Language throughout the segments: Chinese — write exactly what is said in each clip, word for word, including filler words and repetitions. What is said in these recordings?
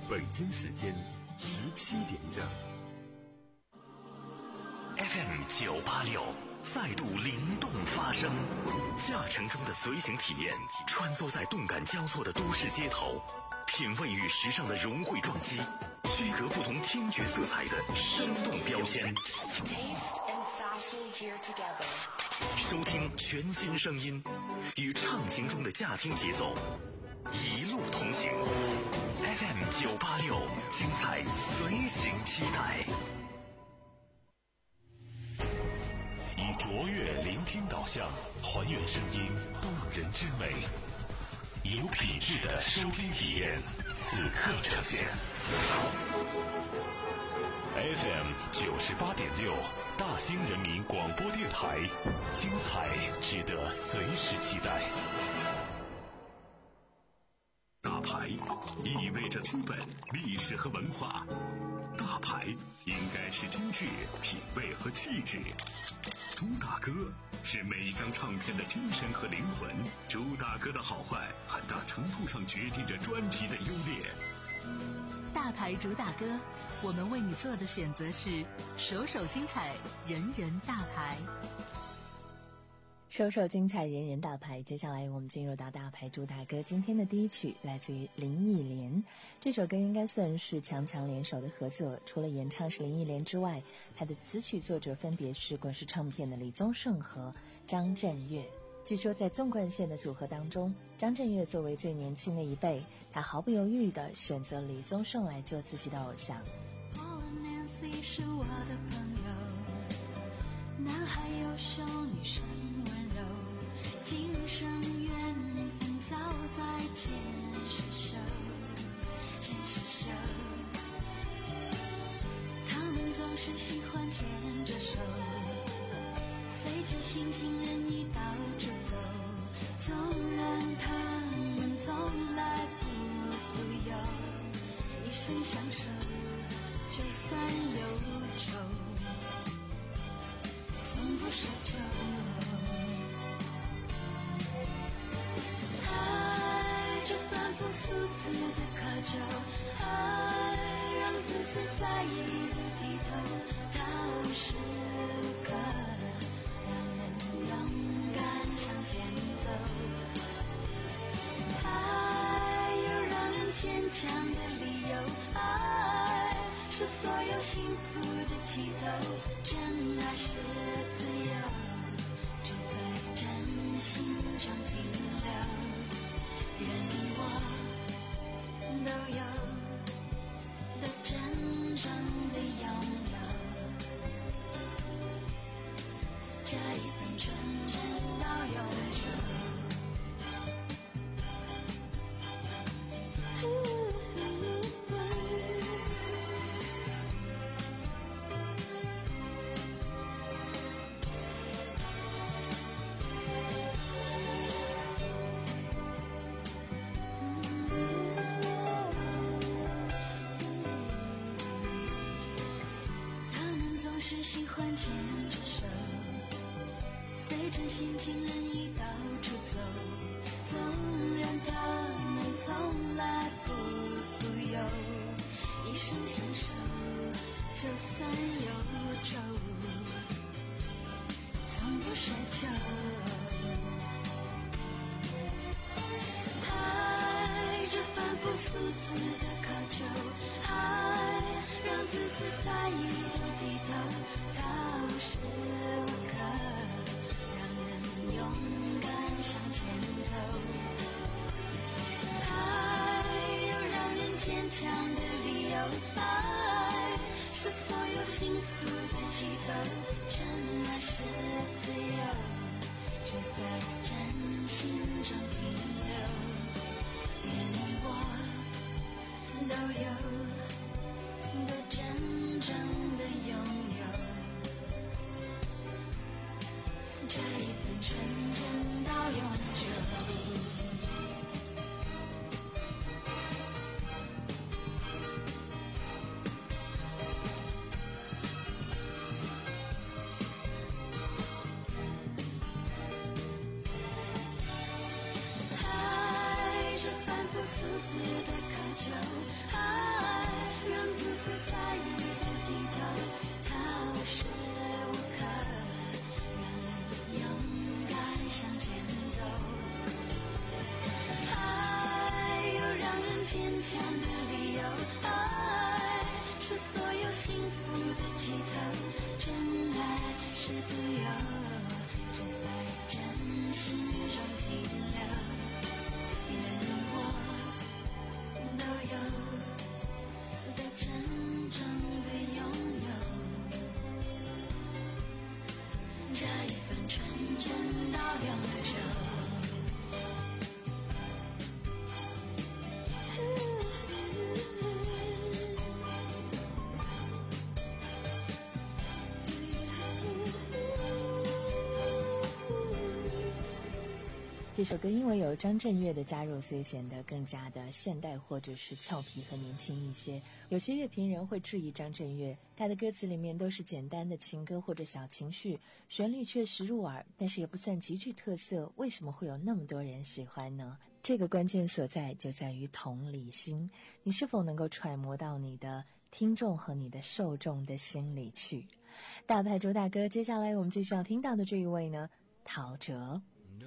北京时间十七点整。 F M 九八六再度灵动发声，驾乘中的随行体验，穿梭在动感交错的都市街头，品味与时尚的融汇撞击，区隔不同听觉色彩的生动标签。收听全新声音，与畅行中的驾听节奏，一路同行。F M 九八六，精彩随行期待。以卓越聆听导向，还原声音动人之美，有品质的收听体验，此刻呈现。F M 九十八点六，大兴人民广播电台，精彩值得随时期待。大牌意味着资本、历史和文化，大牌应该是精致、品味和气质。朱大哥是每一张唱片的精神和灵魂，朱大哥的好坏很大程度上决定着专辑的优劣。 大牌主打歌，我们为你做的选择是首首精彩，人人大牌。 首首精彩，人人大牌。接下来我们进入到大牌主打歌，今天的第一曲来自于林忆莲。这首歌应该算是强强联手的合作，除了演唱是林忆莲之外，他的词曲作者分别是滚石唱片的李宗盛和张震岳。据说在纵贯线的组合当中，张震岳作为最年轻的一辈，他毫不犹豫地选择李宗盛来做自己的偶像。 Nancy 是我的朋友，男孩优秀，女生温柔，今生缘分早在前世手，前世手。他们总是喜欢牵着手，随着心情任意到处走，纵然他们从来不富有，一生相守，就算忧愁，从不奢求。爱这反复数字的渴求，爱让自私在意的低头，它无时无刻让人勇敢向前走，爱有让人坚强的理由，爱是所有幸福的起头，真爱是自由，只在真心中停留，愿你我都有，都真正的拥有这一份纯真到永久。是喜欢牵着手，随着心情任意到处走，纵然他们从来不富有，一生相守，就算忧愁，从不奢求。爱这反复数字的渴求，爱让自私在意的低头，它无时无刻让人勇敢向前走，爱有让人坚强的理由，爱是所有幸福的起头，真爱是自由，只在真心中停留，愿你我都有，都真正的拥有这一份纯真到永久。爱这反复数字的渴求，爱这首歌因为有张震岳的加入，所以显得更加的现代或者是俏皮和年轻一些。有些乐评人会质疑张震岳，他的歌词里面都是简单的情歌或者小情绪，旋律却实入耳，但是也不算极具特色，为什么会有那么多人喜欢呢？这个关键所在就在于同理心，你是否能够揣摩到你的听众和你的受众的心里去。大牌周大哥，接下来我们继续要听到的这一位呢，陶喆。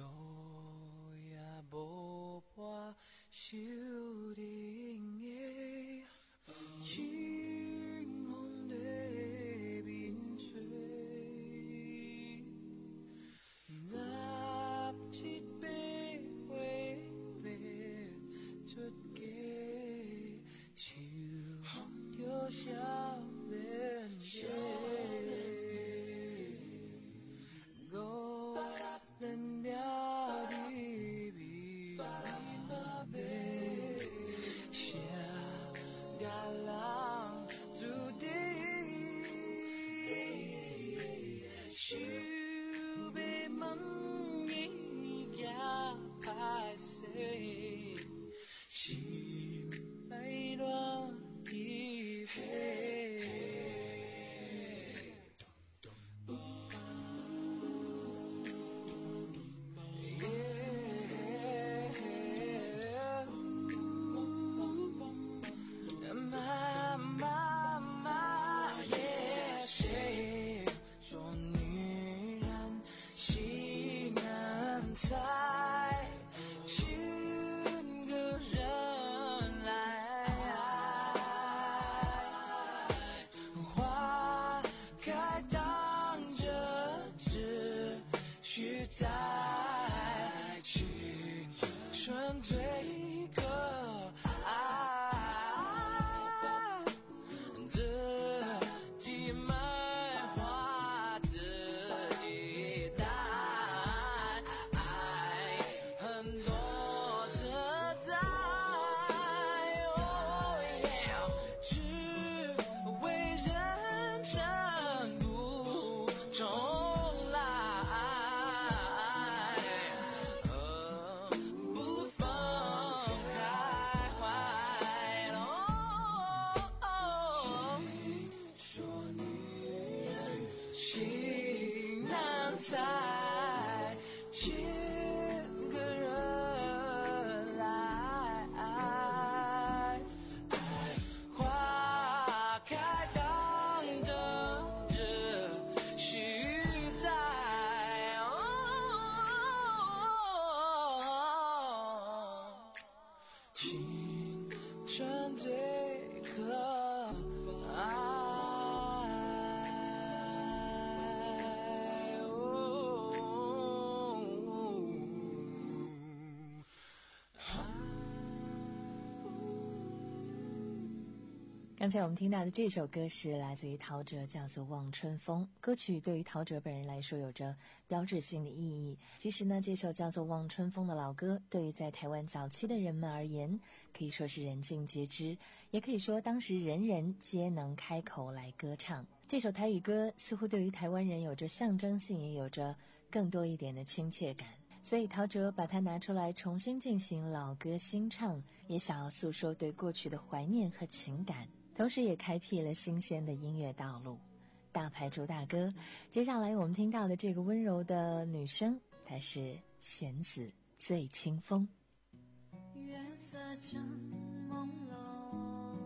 刚才我们听到的这首歌是来自于陶喆，叫做《望春风》。歌曲对于陶喆本人来说有着标志性的意义。其实呢，这首叫做《望春风》的老歌，对于在台湾早期的人们而言，可以说是人尽皆知，也可以说当时人人皆能开口来歌唱。这首台语歌似乎对于台湾人有着象征性，也有着更多一点的亲切感。所以陶喆把它拿出来重新进行老歌新唱，也想要诉说对过去的怀念和情感，同时也开辟了新鲜的音乐道路。大牌主大哥，接下来我们听到的这个温柔的女声，她是弦子醉清风。 月色正朦胧，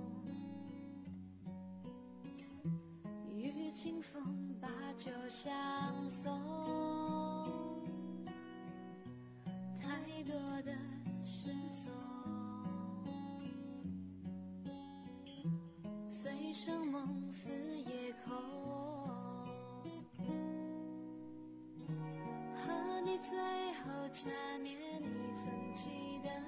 与清风把酒相送，太多的失踪，醉生梦死夜空，和你最后缠绵你曾记得，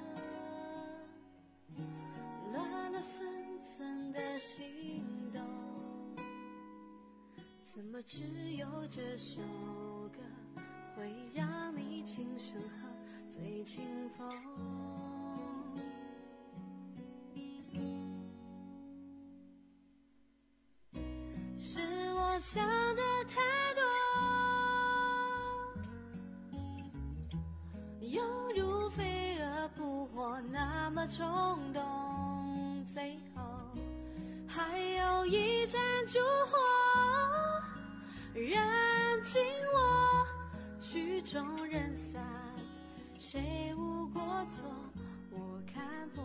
乱了分寸的心动，怎么只有这首歌会让你轻声和醉清风？是我想的太多，有么冲动，最后还有一盏烛火燃尽我，曲终人散，谁无过错我看破。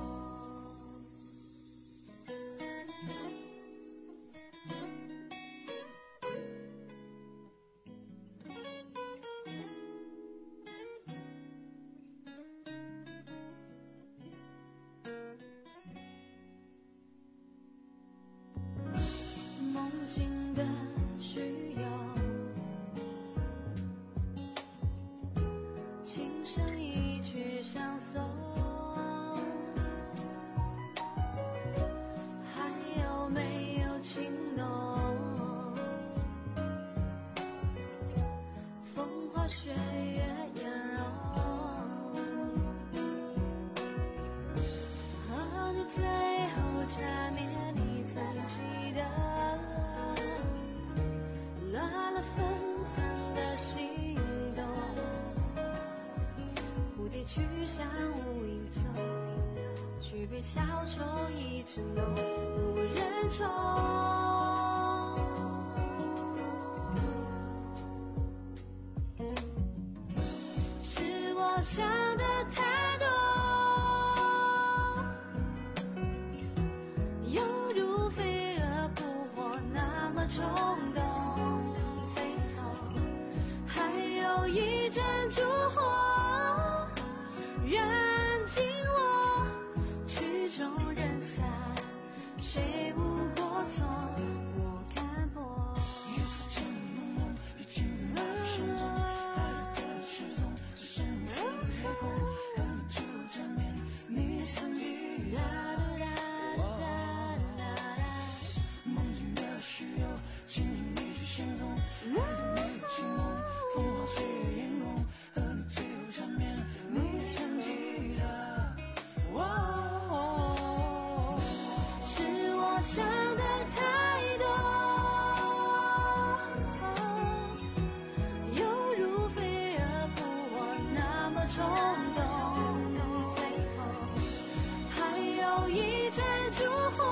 梦境的需要，轻声一曲相送，还有没有情浓？风花雪月颜容，和你最后缠绵，你曾记得拉了分寸的心动，蝴蝶去向无影踪，举杯消愁已成浓，无人宠。是我想的太多，犹如飞蛾扑火那么冲动，最后还有一盏烛火燃尽我，曲终人散，谁无过错我看破。夜色渐朦胧，已进入我心中，带着的失踪，只剩次黑空，和你最后缠绵，你曾记得。梦境的虚有，轻轻一曲相踪，带着你的情浓，风花雪月颜容，和你最后缠绵，你曾记得。哦，是我想的太多，犹如飞蛾扑火那么冲动，最后还有一盏烛火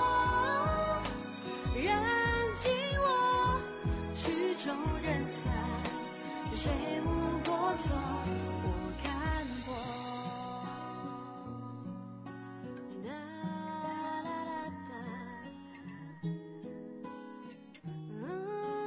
燃尽我，曲终人散，谁无过错我看破。哒啦啦哒，嗯。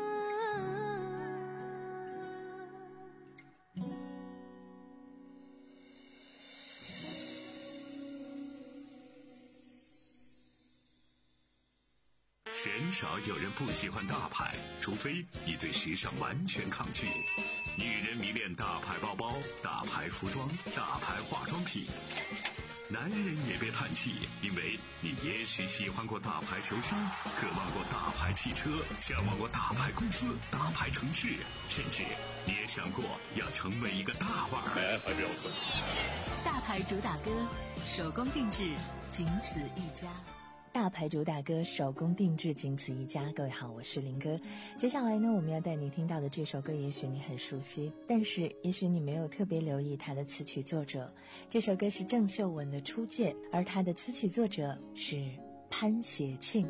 鲜少有人不喜欢大牌，除非你对时尚完全抗拒。女人迷恋大牌包包、大牌服装、大牌化妆品。男人也别叹气，因为你也许喜欢过大牌球星，渴望过大牌汽车，向往过大牌公司、大牌城市，甚至你也想过要成为一个大腕儿。哎，还不要困。 大牌主打歌，手工定制，仅此一家。 大牌主打歌手工定制，仅此一家。各位好，我是林哥。接下来呢，我们要带你听到的这首歌，也许你很熟悉，但是也许你没有特别留意它的词曲作者。这首歌是郑秀文的《初见》，而它的词曲作者是潘协庆。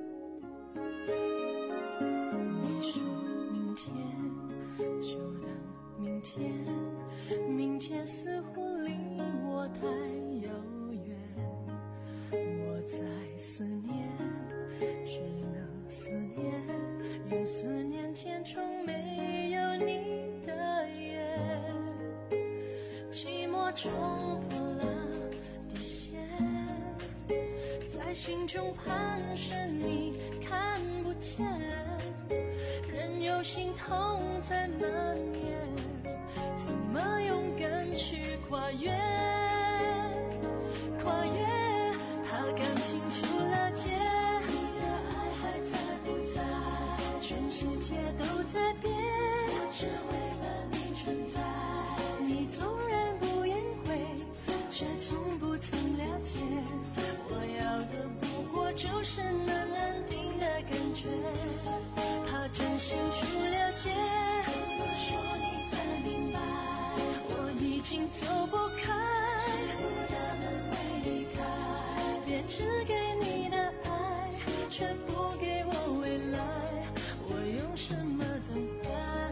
你说明天就等明天，明天似乎离我太遥远，我在思念，只能思念，用思念填充没有你的夜，寂寞冲破了底线，在心中盘旋，你看不见，任由心痛在蔓延，怎么勇敢去跨越，跨越，怕感情出了界，你的爱还在不在？全世界都在变，我只为了你存在。你纵然不言悔，却从不曾了解，我要的不过就是那安定的感觉。怕真心出了界，怎么说你才明白？我已经走不开，我的门为你只给你的爱，却不给我未来，我用什么等待？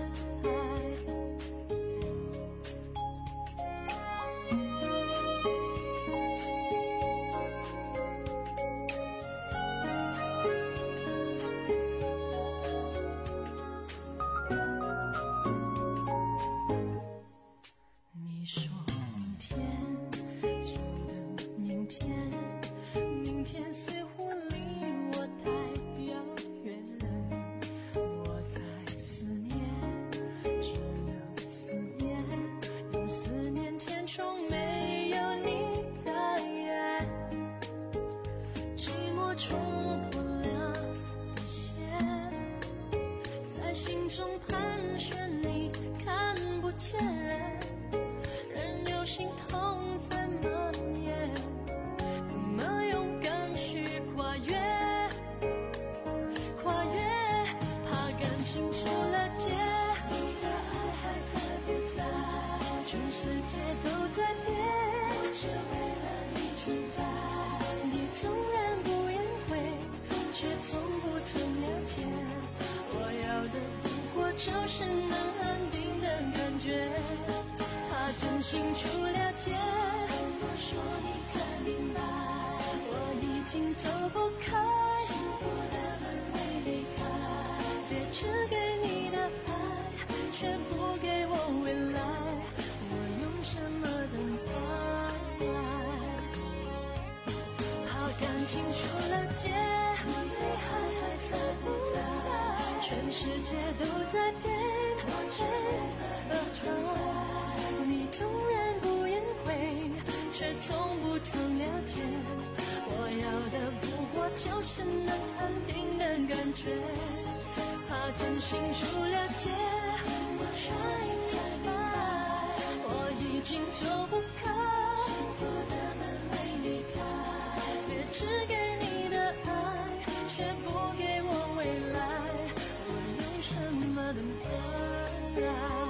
你说明天就等明天，明天似乎离我太遥远，我在思念，只能思念，用思念填充没有你的夜，寂寞冲破了底线，在心中盘旋，你看不见，任由心痛在蔓延，怎么勇敢去跨越？跨越，怕感情出了界，你的爱还在不在？全世界都在变，我只为了你存在。你纵然不言悔，却从不曾了解，我要的不过就是能安定的感觉。怕真心处了解，我说你才明白，我已经走不开，幸福的门没离开。别只给你的爱，却不给我未来，我用什么等待？怕感情出了界，你还还在不在？全世界都在变，我只为了你存在。你纵然不言悔，却从不曾了解，我要的不过就是能安定的感觉。怕真心出了界，我说你才明白，我已经走不开，幸福的门没离开。别只给你的爱，却不给我未来，我用什么等待？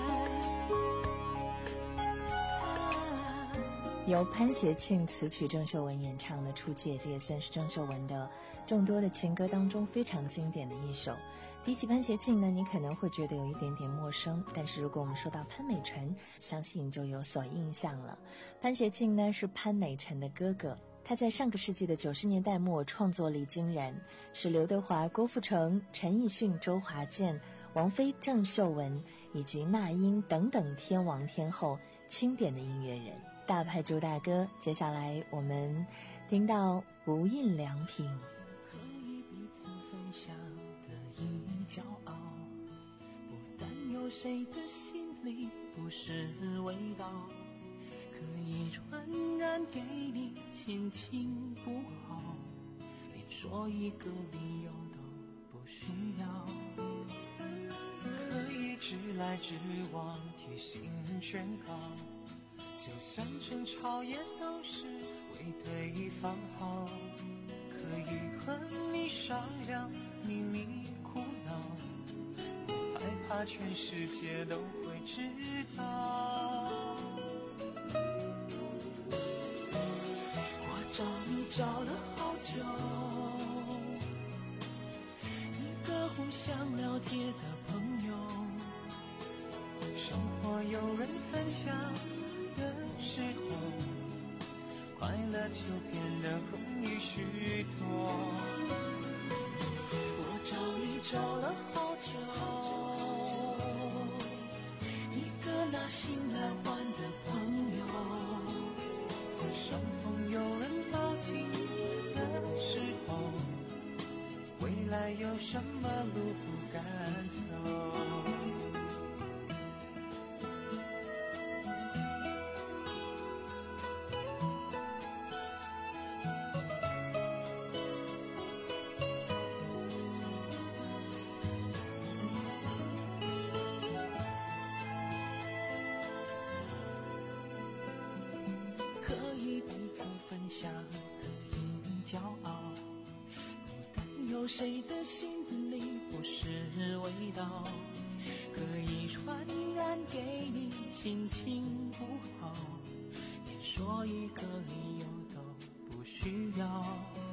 由潘协庆词曲郑秀文演唱的《出界》，这也算是郑秀文的众多的情歌当中非常经典的一首。提起潘协庆呢，你可能会觉得有一点点陌生，但是如果我们说到潘美辰，相信就有所印象了。潘协庆呢是潘美辰的哥哥，他在上个世纪的九十年代末创作力惊人，是刘德华、郭富城、陈奕迅、周华健、王菲、郑秀文以及那英等等天王天后钦点的音乐人。大牌主打歌，接下来我们听到无印良品。 可以彼此分享的一骄傲，不担忧谁的心里不是味道，可以传染给你心情不好，连说一个理由都不需要，可以直来直往贴心劝告，就算争吵也都是为对方好，可以和你商量秘密苦恼，不害怕全世界都会知道。我找你找了好久，一个互相了解的朋友，生活有人分享的时候，快乐就变得容易许多。我找你找了好久，一个拿心来换的朋友，伤痛有人抱紧的时候，未来有什么路不敢走。可以彼此分享的一骄傲，不担忧谁的心里不是味道，可以传染给你心情不好，连说一个理由都不需要，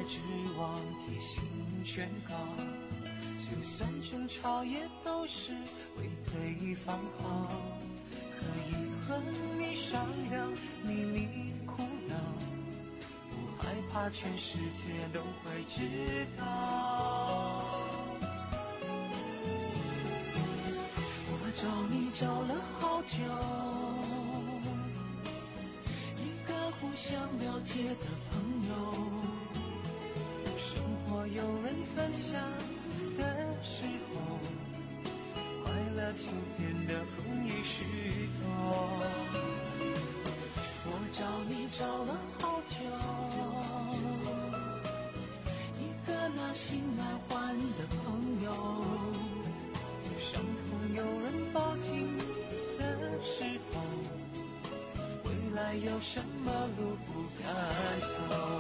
指望贴心劝告，就算争吵也都是为对方好，可以和你商量秘密苦恼，不害怕全世界都会知道。我找你找了好久，一个互相了解的朋友，生活有人分享的时候，快乐就变得容易许多。我找你找了好久，一个拿心来换的朋友，伤痛有人抱紧的时候，未来有什么路不敢走。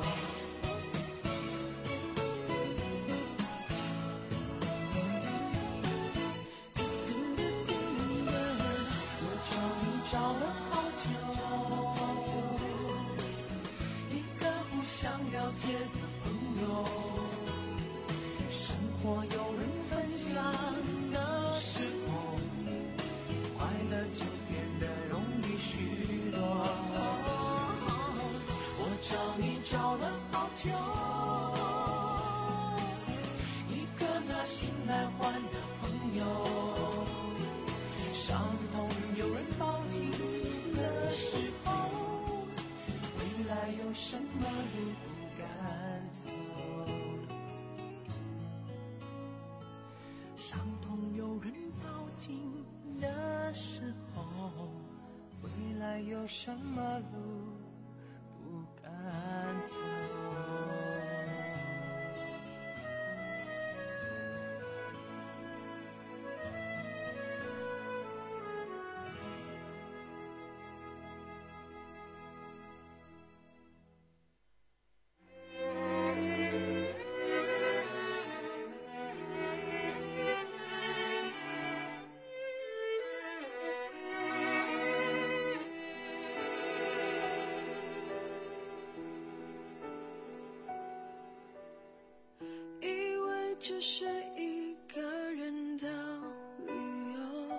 找了好久，一个互相了解的朋友，生活有人分享的时候，快乐就变得容易许多。我找你找了好久，一个拿心来换的朋友，伤痛有人抱紧的时候，未来有什么路不敢走？伤痛有人抱紧的时候，未来有什么路不敢走？ 只是一个人的旅游，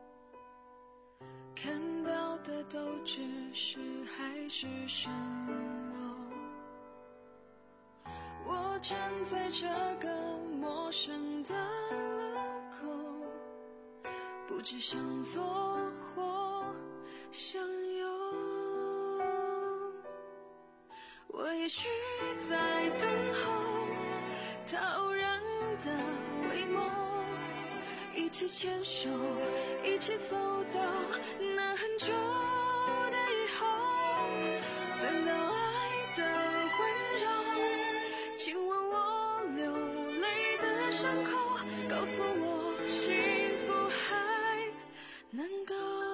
看到的都只是海市蜃楼。我站在这个陌生的路口，不知向左或向右。我也许在等候陶然的回眸，一起牵手，一起走到那很久的以后，等到爱的温柔亲吻我流泪的伤口，告诉我幸福还能够。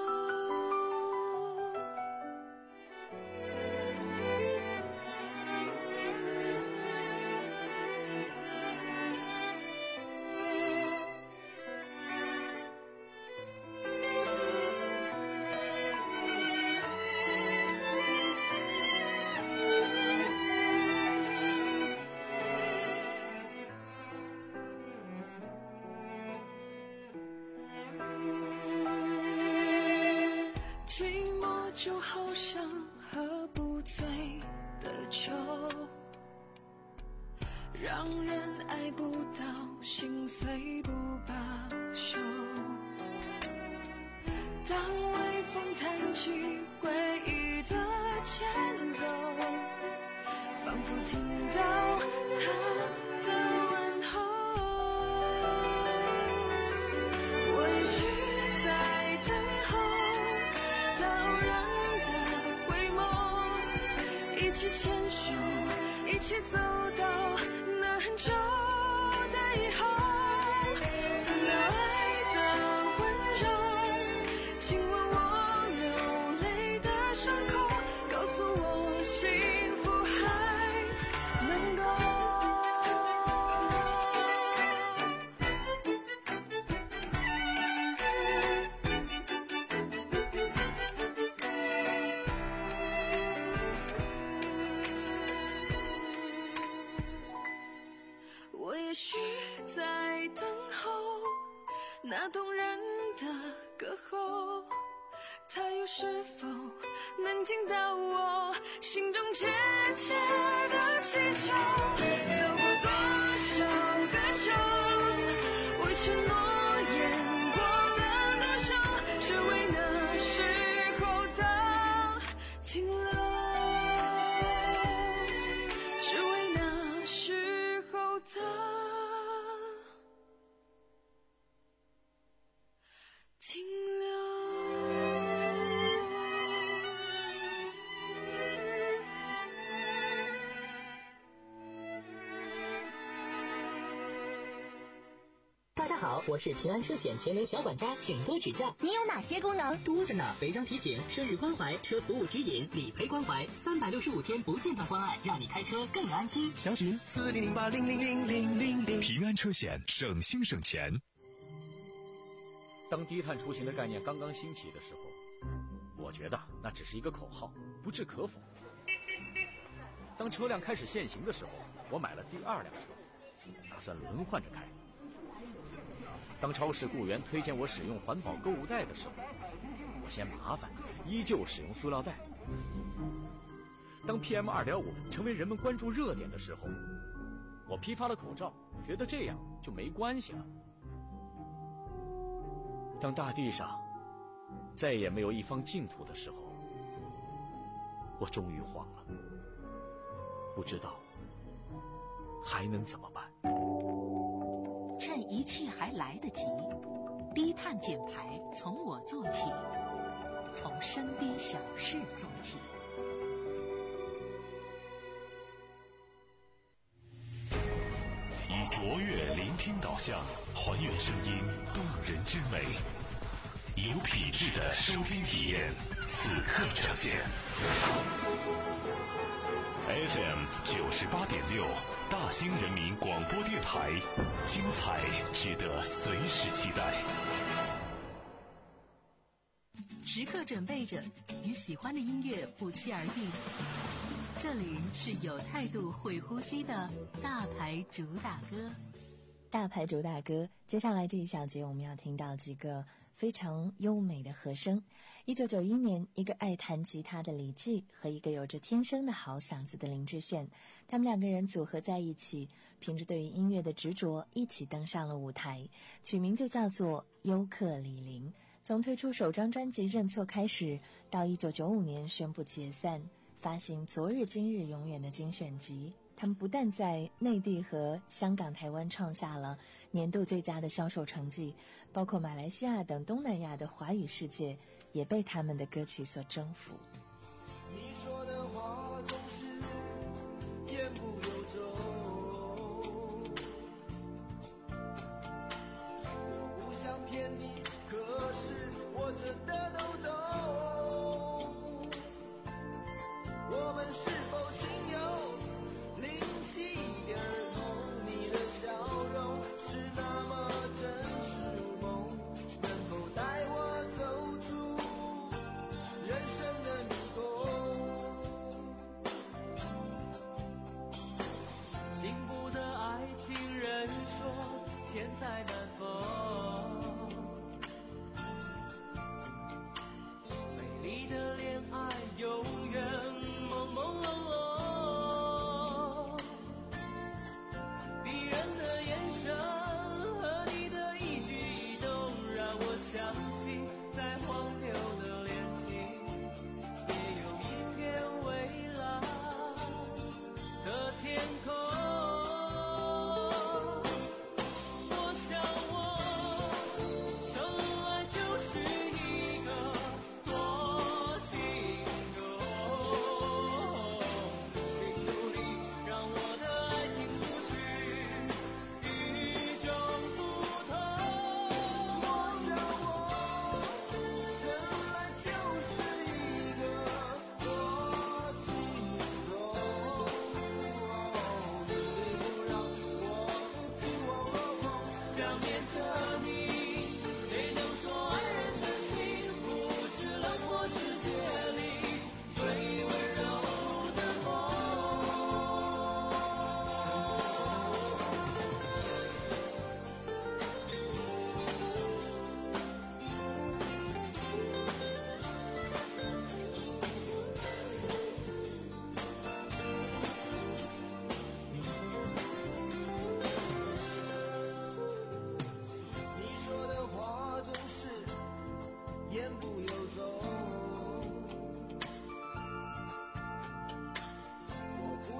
寂寞就好像喝不醉的酒，让人爱不到心碎不罢休。当微风弹起回忆的前奏，仿佛听到他的问候。我也许在等候陶然的回眸，一起牵手，一起走到那很久的以后，等到爱的温柔亲吻我流泪的伤口，告诉我幸福还能够。 的歌喉，他又是否能听到我心中切切的祈求？走过多少个秋，为承诺演过了多少，只为那时候的停留，只为那时候的停留。 大家好，我是平安车险全能小管家，请多指教。 你有哪些功能？ 多着呢，违章提醒、生日关怀、车服务指引、理赔关怀，三百六十五天不间断关爱，让你开车更安心。 详询四零零八零零零零零零。平安车险，省心省钱。 当低碳出行的概念刚刚兴起的时候，我觉得那只是一个口号，不置可否。当车辆开始限行的时候，我买了第二辆车，打算轮换着开。当超市雇员推荐我使用环保购物袋的时候，我嫌麻烦，依旧使用塑料袋。当 P M 二点五 成为人们关注热点的时候，我批发了口罩，觉得这样就没关系了。当大地上再也没有一方净土的时候，我终于慌了，不知道还能怎么办。 趁一切还来得及，低碳减排从我做起，从身边小事做起。 以卓越聆听导向，还原声音动人之美，有品质的收听体验，此刻呈现。F M 九十八点六，大兴人民广播电台，精彩值得随时期待。 时刻准备着与喜欢的音乐不期而遇。这里是有态度、会呼吸的大牌主打歌。 大牌主打歌，接下来这一小节我们要听到几个非常优美的和声。一九九一年，一个爱弹吉他的李骥和一个有着天生的好嗓子的林志炫，他们两个人组合在一起，凭着对于音乐的执着，一起登上了舞台，取名就叫做优客李林。从推出首张专辑《认错》开始，到一九九五年宣布解散，发行《昨日今日永远》的精选集。他们不但在内地和香港、台湾创下了年度最佳的销售成绩，包括马来西亚等东南亚的华语世界也被他们的歌曲所征服。 你说的话总是言不由衷，我不想骗你，可是我真的都懂。我们是否心有灵犀一点通？你的笑容是那么真实如梦，能否带我走出人生的迷宫？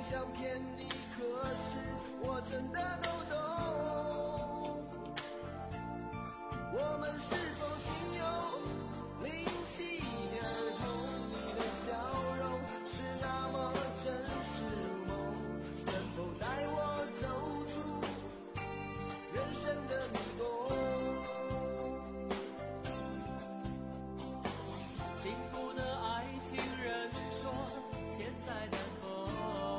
想骗你，可是我真的都懂。我们是否心有灵犀一点通？你的笑容是那么真实如梦，能否带我走出人生的迷宫？ 幸福的爱情人说千载难逢，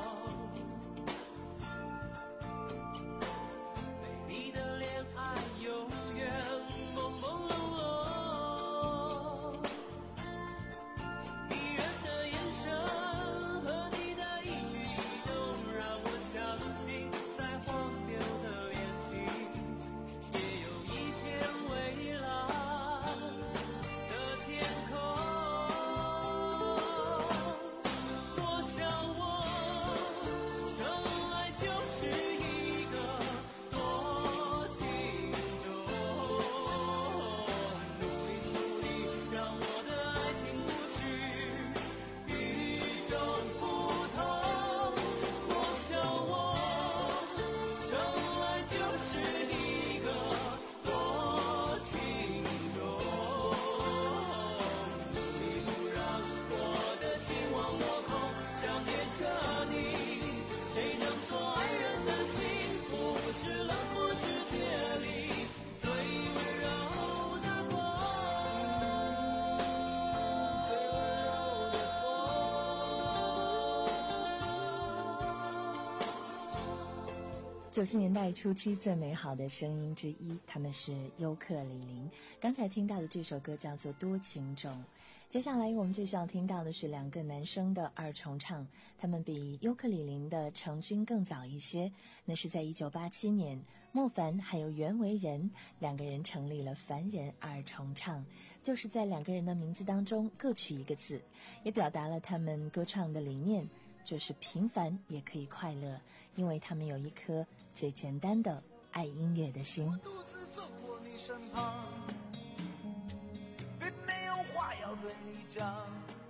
美丽的恋爱永远朦朦胧胧，迷人的眼神和你的一举一动，让我相信在荒谬的恋情也有一片蔚蓝的天空。多想我生来就是一个多情种，努力努力让我的爱情故事与众不同。多想我生来就是一个多情种，努力不让我的情忘我空，想念着你。谁能说爱人的幸福是冷漠世界里最温柔的光？最温柔的九十年代初期最美好的声音之一，他们是尤克里里。刚才听到的这首歌叫做《多情种》。接下来我们就是要听到的是两个男生的二重唱，他们比尤克里里的成军更早一些。那是在一九八七年，莫凡还有袁惟仁两个人成立了凡人二重唱，就是在两个人的名字当中各取一个字，也表达了他们歌唱的理念，就是平凡也可以快乐，因为他们有一颗最简单的爱音乐的心。 我独自走过你身旁，并没有话要对你讲，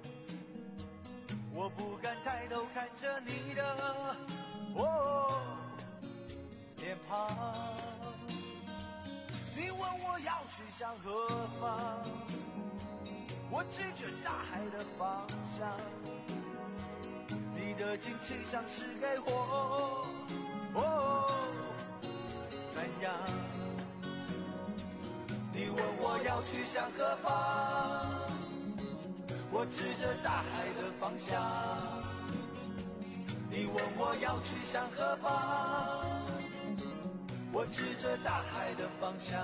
我不敢抬头看着你的哦脸庞。你问我要去向何方，我指着大海的方向。你的惊奇像是给我哦怎样？你问我要去向何方，我指着大海的方向。你问我要去向何方，我指着大海的方向。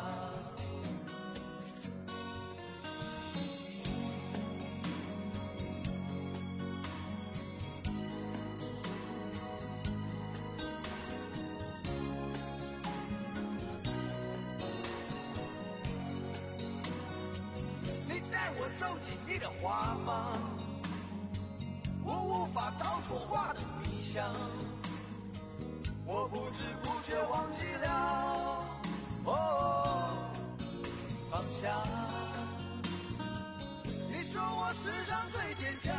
我走进你的画舫，我无法逃脱画的迷香，我不知不觉忘记了哦方向。你说我世上最坚强，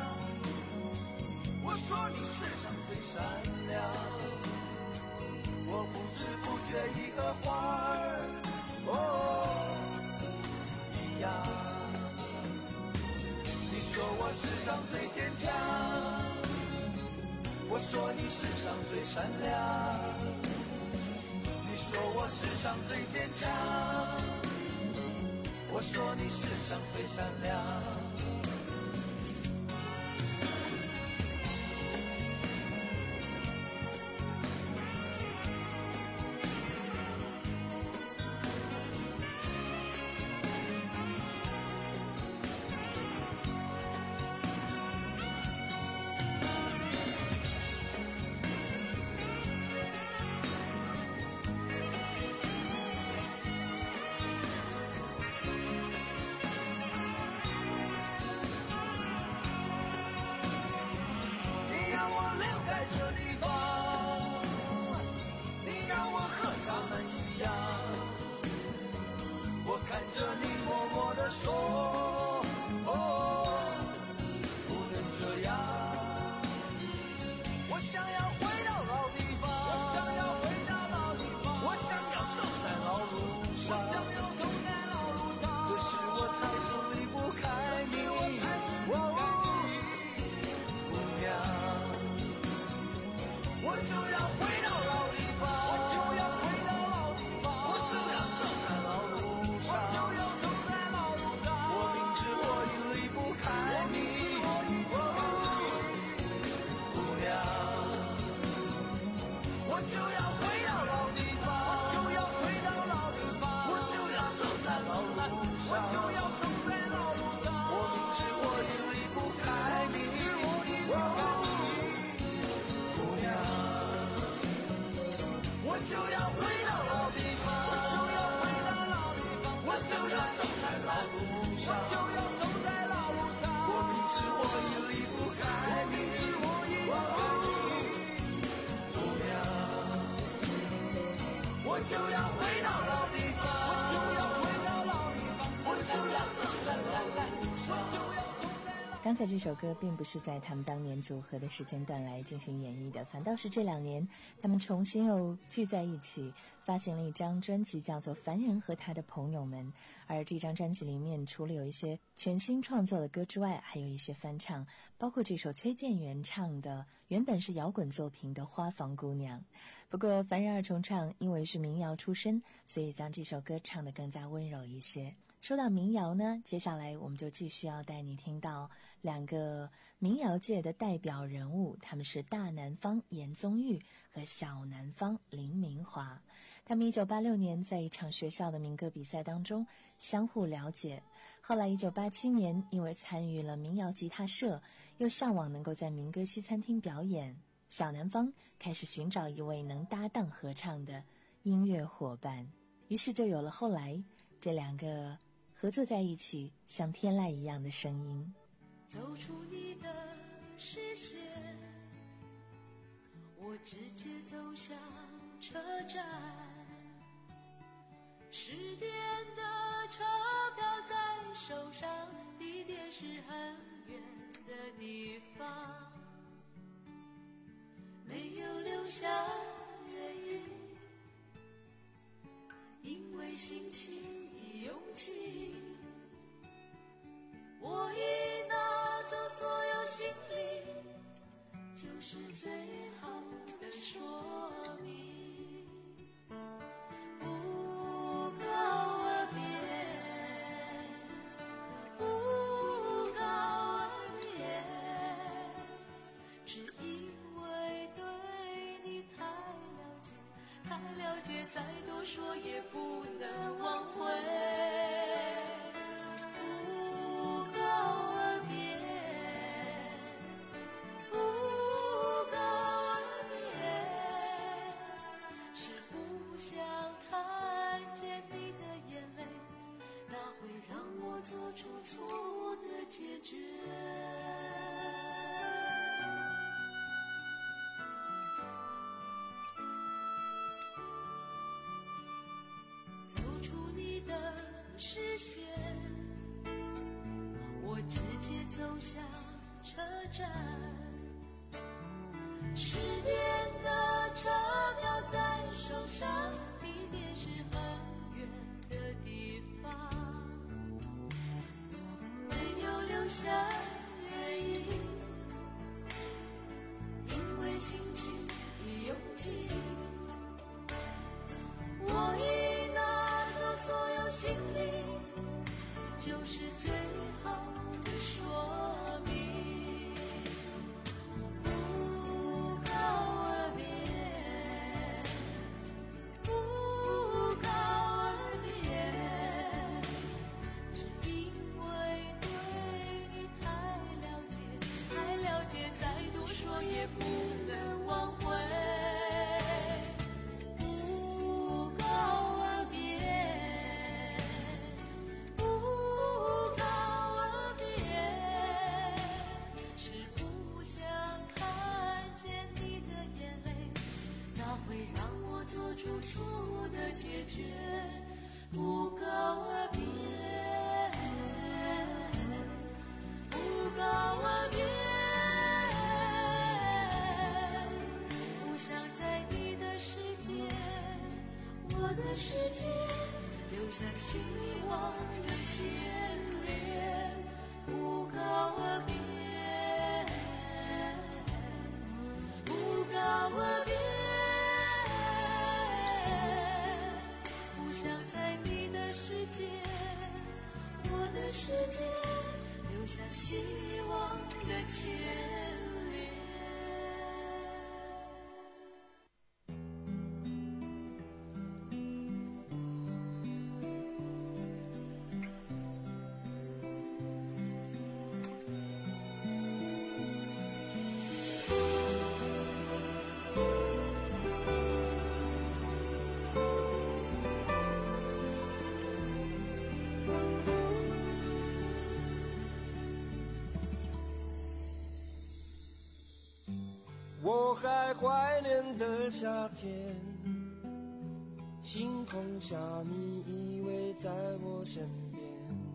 我说你世上最善良，我不知不觉已和花儿哦一样。你说我世上最坚强，我说你世上最善良。你说我世上最坚强，我说你世上最善良。 刚才这首歌并不是在他们当年组合的时间段来进行演绎的，反倒是这两年他们重新又聚在一起，发行了一张专辑叫做《凡人和他的朋友们》。而这张专辑里面除了有一些全新创作的歌之外，还有一些翻唱，包括这首崔健原唱的原本是摇滚作品的《花房姑娘》。不过凡人二重唱因为是民谣出身，所以将这首歌唱得更加温柔一些。说到民谣呢，接下来我们就继续要带你听到两个民谣界的代表人物，他们是大南方严宗玉和小南方林明华。他们一九八六年在一场学校的民歌比赛当中相互了解，后来一九八七年因为参与了民谣吉他社，又向往能够在民歌西餐厅表演，小南方开始寻找一位能搭档合唱的音乐伙伴，于是就有了后来这两个合作在一起像天籁一样的声音。 走出你的视线，我直接走向车站，十点的车票在手上，地点是很远的地方，没有留下原因，因为心情已用尽，我已拿走所有行李，就是最好的说明。不告而别，不告而别，只因为对你太了解，太了解，再多说也不能挽回。做出错的解决，走出你的视线，我直接走向车站，十点的车票在手上，地点是很远的地方，留下原因，因为心情已用尽，我已拿走所有行李，就是最好的说明。不告而别，不告而别，只因为再多说也不能挽回。不告而别，不告而别，是不想看见你的眼泪，那会让我做出错的解决。不告而别，不告而别，我的世界留下心遗忘的牵连。不告而别，不告而别。 世界，留下希望的眷恋。 我还怀念的夏天，星空下你依偎在我身边，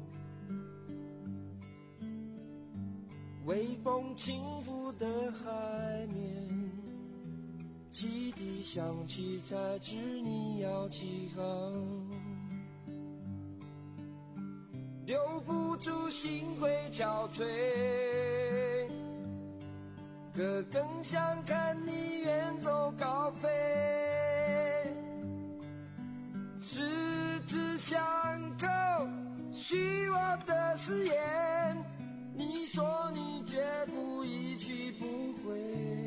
微风轻拂的海面，汽笛响起才知你要起航，留不住心会憔悴，可更想看你远走高飞，十指相扣，许我的誓言，你说你绝不一去不回。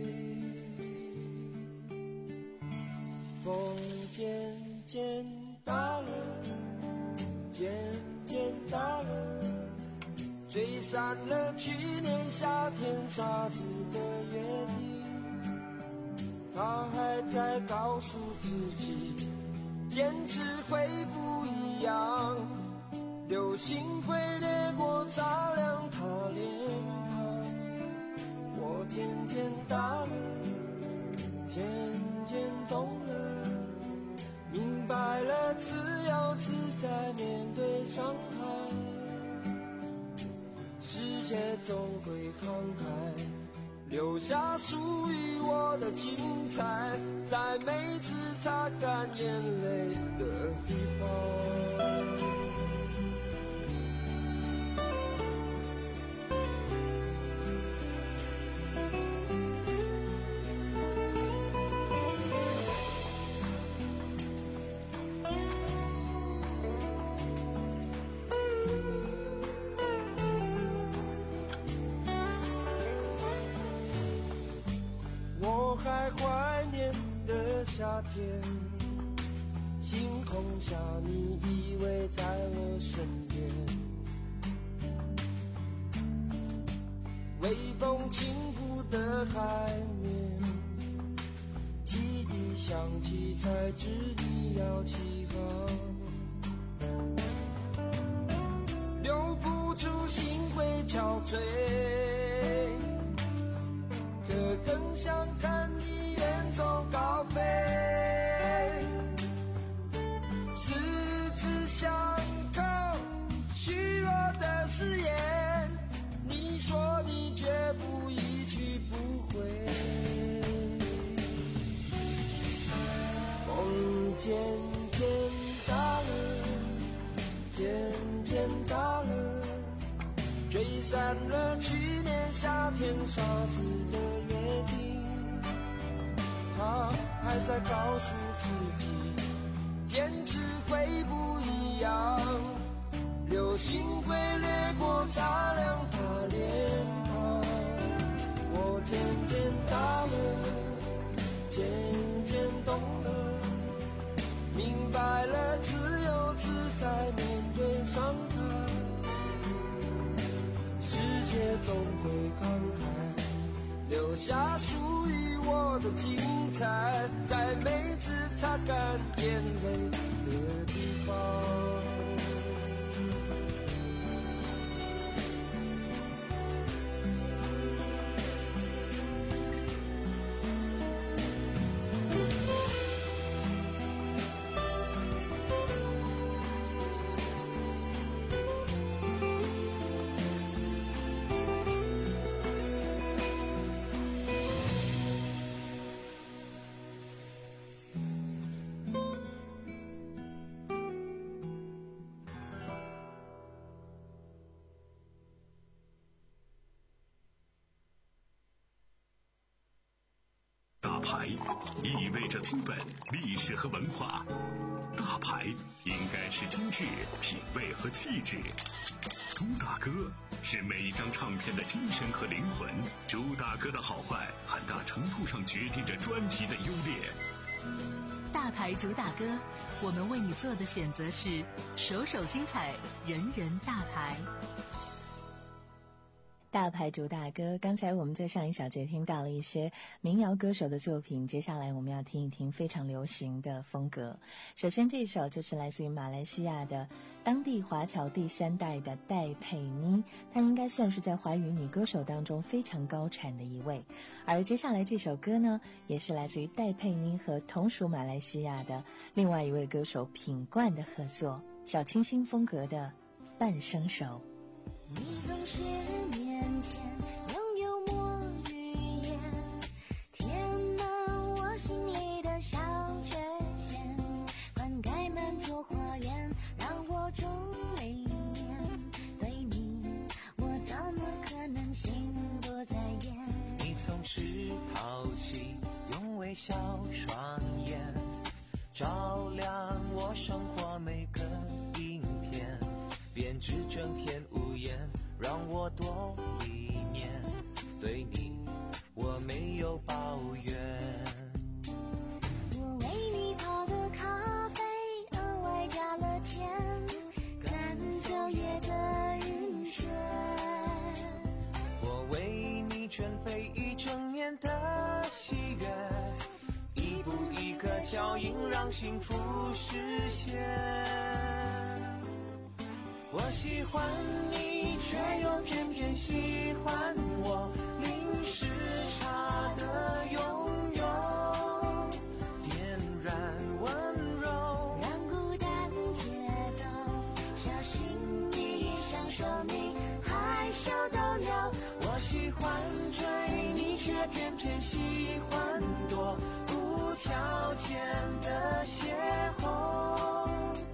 风渐渐大了，渐渐大了，吹散了去年夏天沙子的约定，他还在告诉自己，坚持会不一样，流星会掠过照亮他脸庞。我渐渐大了，渐渐懂了，明白了自由自在面对伤害，世界总会慷慨，留下属于我的精彩，在每次擦干眼泪的地方。我还怀念的夏天，星空下你依偎在我身边，微风轻拂的海面，汽笛响起才知你要起航，留不住心会憔悴，可更想看你远走高飞，十指相扣，虚弱的誓言，你说你绝不一去不回。风渐渐大了，渐渐大了，吹散了去年夏天沙子的约定，他还在告诉自己，坚持会不一样，流星会掠过擦亮他脸庞。我渐渐大了，渐渐懂了，明白了自由自在面对伤害，世界总会慷慨，留下属于我的精彩，在每次擦干眼泪的地方。 大牌意味着资本、历史和文化。 大牌应该是精致、品味和气质。朱大哥是每一张唱片的精神和灵魂。朱大哥的好坏，很大程度上决定着专辑的优劣。 大牌主打歌，我们为你做的选择是首首精彩，人人大牌。 大牌主打歌，刚才我们在上一小节听到了一些民谣歌手的作品，接下来我们要听一听非常流行的风格。首先这一首就是来自于马来西亚的当地华侨第三代的戴佩妮，她应该算是在华语女歌手当中非常高产的一位。而接下来这首歌呢，也是来自于戴佩妮和同属马来西亚的另外一位歌手品冠的合作，小清新风格的半生熟。 你总是腼腆，用幽默语言填满我心里的小缺陷，灌溉满座花园，让我种里面。对你，我怎么可能心不在焉？ 你总是淘气，用微笑双眼照亮我生活每个阴天，编织整片屋檐，让我多一面。对你，我没有抱怨。 我为你泡的咖啡额外加了甜，赶走夜的晕眩。 我为你准备一整年的喜悦，一步一个脚印让幸福实现。我喜欢你，却又偏偏喜欢我，零时差的拥有，点燃温柔， 让孤单街道小心翼翼享受你害羞逗留。 我喜欢追你，却偏偏喜欢躲，无条件的邂逅。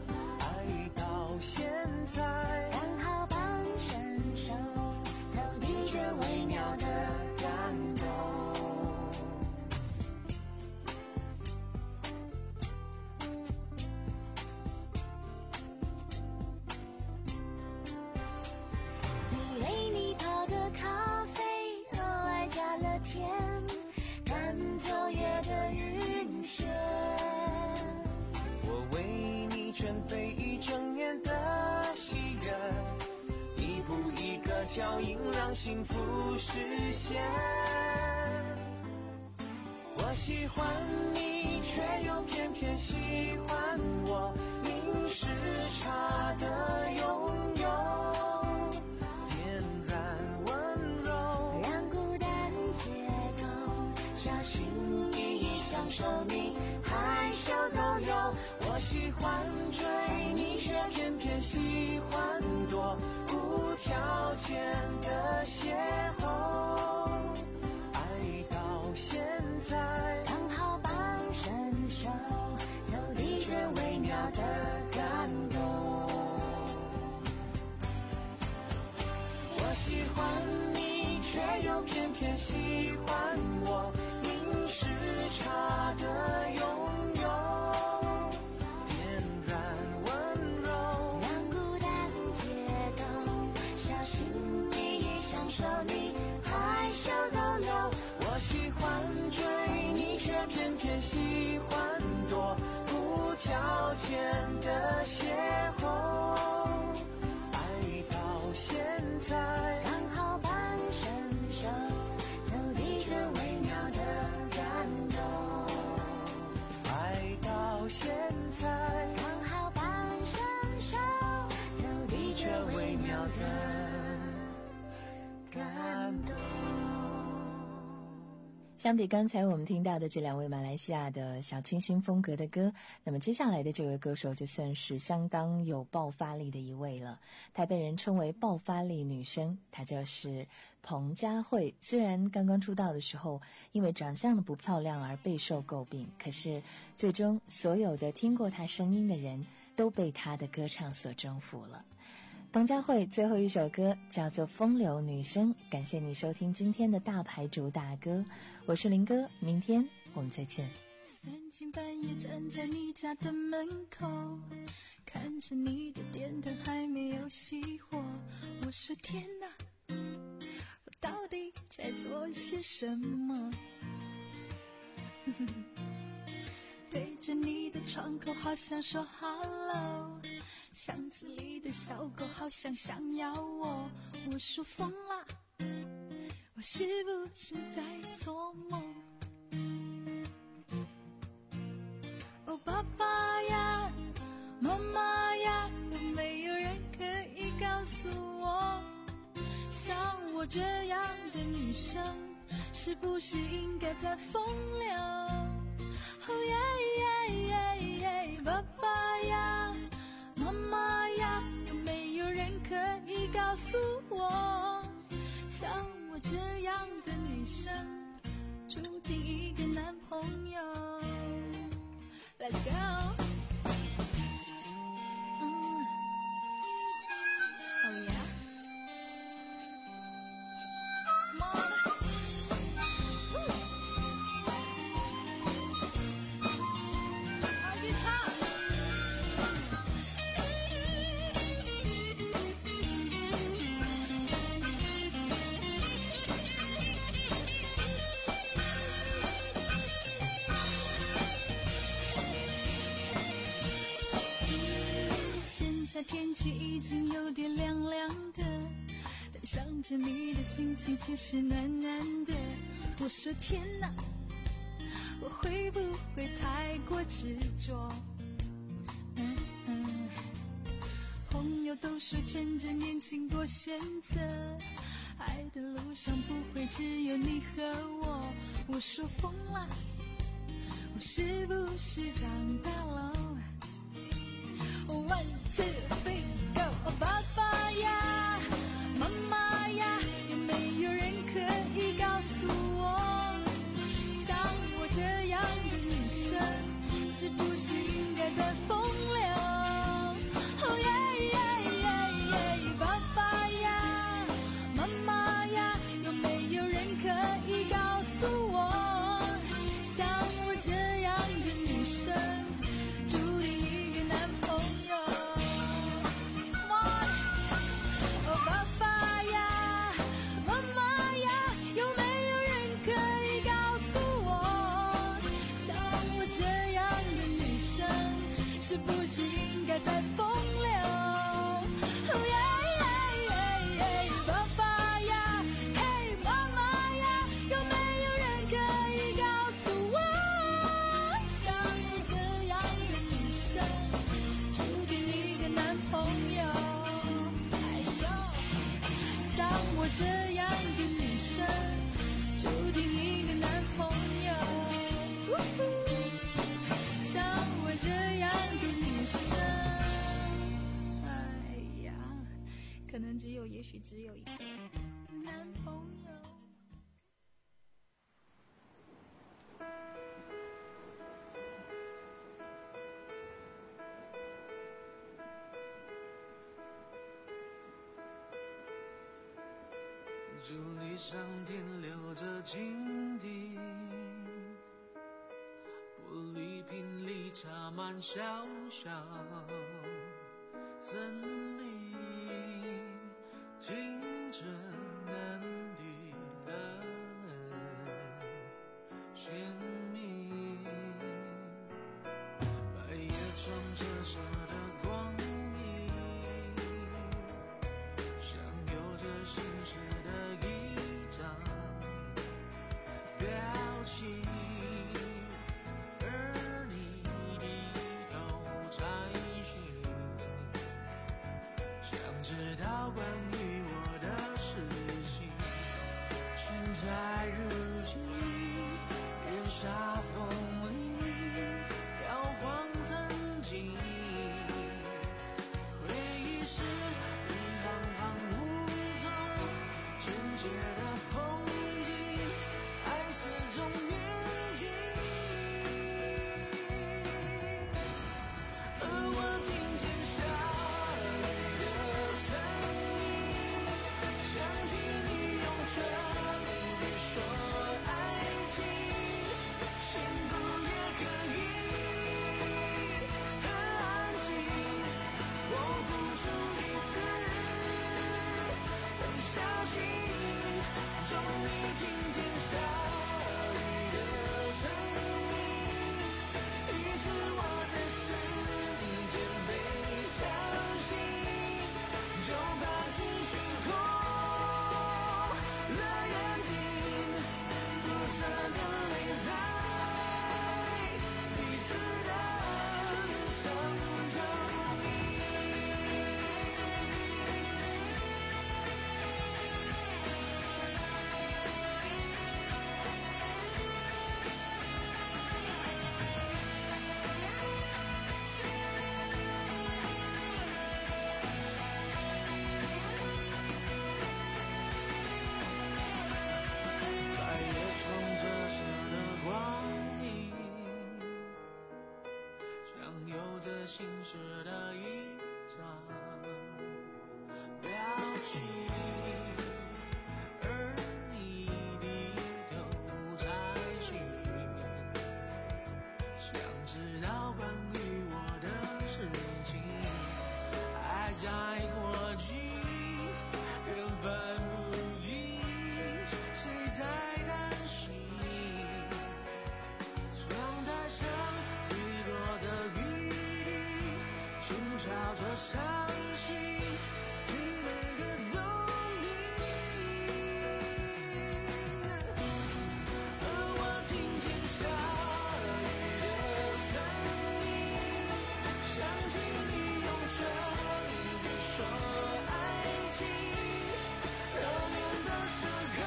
刚好帮伸手，投递着微妙的感动。我为你泡的咖啡额外加了甜，赶走夜的晕眩。 我为你准备一整年的脚印让幸福实现。我喜欢你，却又偏偏喜欢我，零时差的拥有，点燃温柔， 让孤单街头小心翼翼享受你害羞逗留。 我喜欢追你，却偏偏喜欢躲，无条件的邂逅。爱到现在， 刚好帮伸手，投递着微妙的感动。 我喜欢你，却又偏偏喜欢我，零时差的拥有， 受你害羞逗留。 我喜欢追你，却偏偏喜欢躲，无条件的邂逅。爱到现在， 刚好帮伸手，投递着微妙的感动。 爱到现在， 刚好帮伸手，投递着微妙的感动。 相比刚才我们听到的这两位马来西亚的小清新风格的歌，那么接下来的这位歌手就算是相当有爆发力的一位了。她被人称为爆发力女生，她就是彭佳慧。虽然刚刚出道的时候因为长相的不漂亮而备受诟病，可是最终所有的听过她声音的人都被她的歌唱所征服了。彭佳慧最后一首歌叫做《风流女生》，感谢你收听今天的大牌主打歌，我是林哥，明天我们再见。 三更半夜站在你家的门口，看着你的电灯还没有熄火，我说天哪，我到底在做些什么？对着你的窗口好想说 hello， 巷子里的小狗好像想要我，我说疯了，我是不是在做梦？哦，爸爸呀，妈妈呀，有没有人可以告诉我，像我这样的女生是不是应该在风流？哦耶耶耶耶，爸爸呀，妈妈呀，有没有人可以告诉我，像我这样的女生注定一个男朋友？ Let's go。 嗯 Oh yeah。 Come on。 好吉他。天气已经有点凉凉的，但想着你的心情却是暖暖的。我说天哪，我会不会太过执着？嗯嗯，朋友都说趁着年轻多选择，爱的路上不会只有你和我。我说疯了，我是不是长大了？One two three go， 哦，爸爸呀，妈妈呀，有没有人可以告诉我，像我这样的女生是不是应该在风流？哦耶耶耶耶，爸爸呀，妈妈呀，有没有人可以告诉我，像我这样的女生注定一个男朋友？爸爸呀，妈妈呀，有没有人可以告诉我，像我这样的女生是不是应该在风流？哦耶耶耶耶，爸爸呀，嘿妈妈呀，有没有人可以告诉我，像我这样的女生注定一个男朋友？像我这样的女生注定一个男朋友，像我这样的女生，哎呀，可能只有也许只有一个男朋友。 祝你上天留着青笛，玻璃瓶里插满小小森林，青春嫩绿的鲜明，白叶窗折射的光影，像有着心事的一张表情，而你低头采寻心事的一张表情，而你低头在心，想知道关于我的事情，爱在过境，缘分不移，谁在担心？窗台上雨落的雨滴，轻敲着伤心，替每个冬天。而我听见下雨的声音，想起你用唇语说爱情，热恋的时刻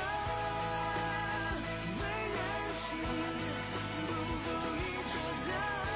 最任性，不顾一切的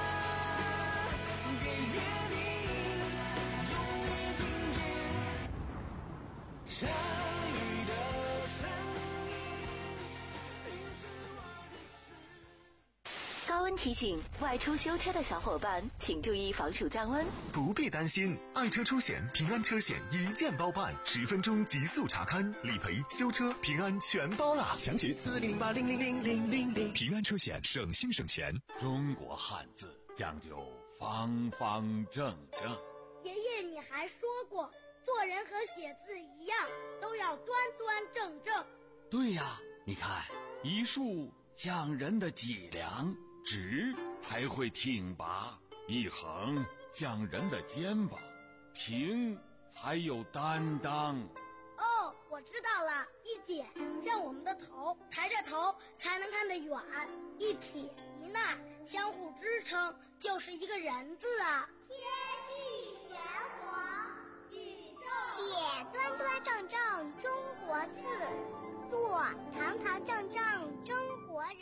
给予你，终于听见下雨的声音，于是我的心。 高温提醒：外出修车的小伙伴，请注意防暑降温。 不必担心，爱车出险平安车险一键包办，十分钟极速查勘、理赔、修车，平安全包啦！详询四零零八零零零零零零。平安车险，省心省钱。 中国汉字讲究方方正正。 爷爷，你还说过，做人和写字一样，都要端端正正。 对呀，你看，一竖讲人的脊梁，直才会挺拔；一横讲人的肩膀，平才有担当。 哦，我知道了，一点像我们的头，抬着头才能看得远；一撇一捺相互支撑，就是一个人字啊。 天地玄黄，宇宙写端端正正中国字，做堂堂正正中国人。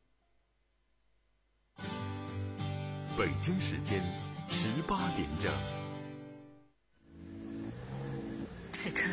北京时间十八点整。 此刻